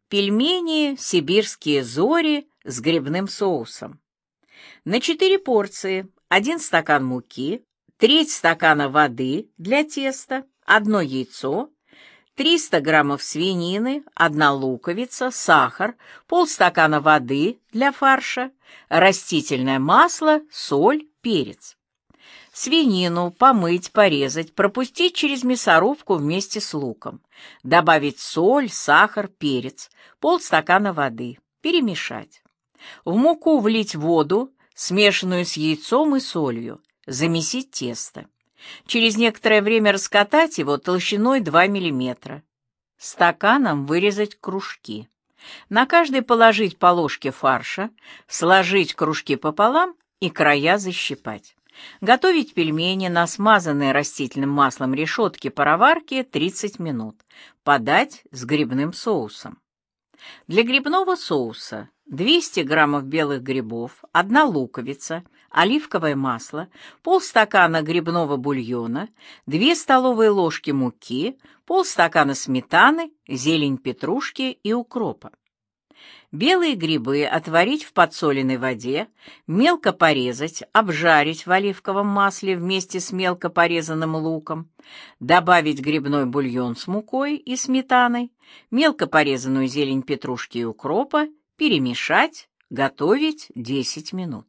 Пельмени «Сибирские зори» с грибным соусом. На 4 порции 1 стакан муки, треть стакана воды для теста, 1 яйцо, 300 граммов свинины, 1 луковица, сахар, полстакана воды для фарша, растительное масло, соль, перец. Свинину помыть, порезать, пропустить через мясорубку вместе с луком. Добавить соль, сахар, перец, полстакана воды. Перемешать. В муку влить воду, смешанную с яйцом и солью. Замесить тесто. Через некоторое время раскатать его толщиной 2 мм. Стаканом вырезать кружки. На каждый положить по ложке фарша, сложить кружки пополам и края защипать. Готовить пельмени на смазанной растительным маслом решетке пароварки 30 минут. Подать с грибным соусом. Для грибного соуса 200 граммов белых грибов, 1 луковица, оливковое масло, полстакана грибного бульона, 2 столовые ложки муки, полстакана сметаны, зелень петрушки и укропа. Белые грибы отварить в подсоленной воде, мелко порезать, обжарить в оливковом масле вместе с мелко порезанным луком, добавить грибной бульон с мукой и сметаной, мелко порезанную зелень петрушки и укропа, перемешать, готовить 10 минут.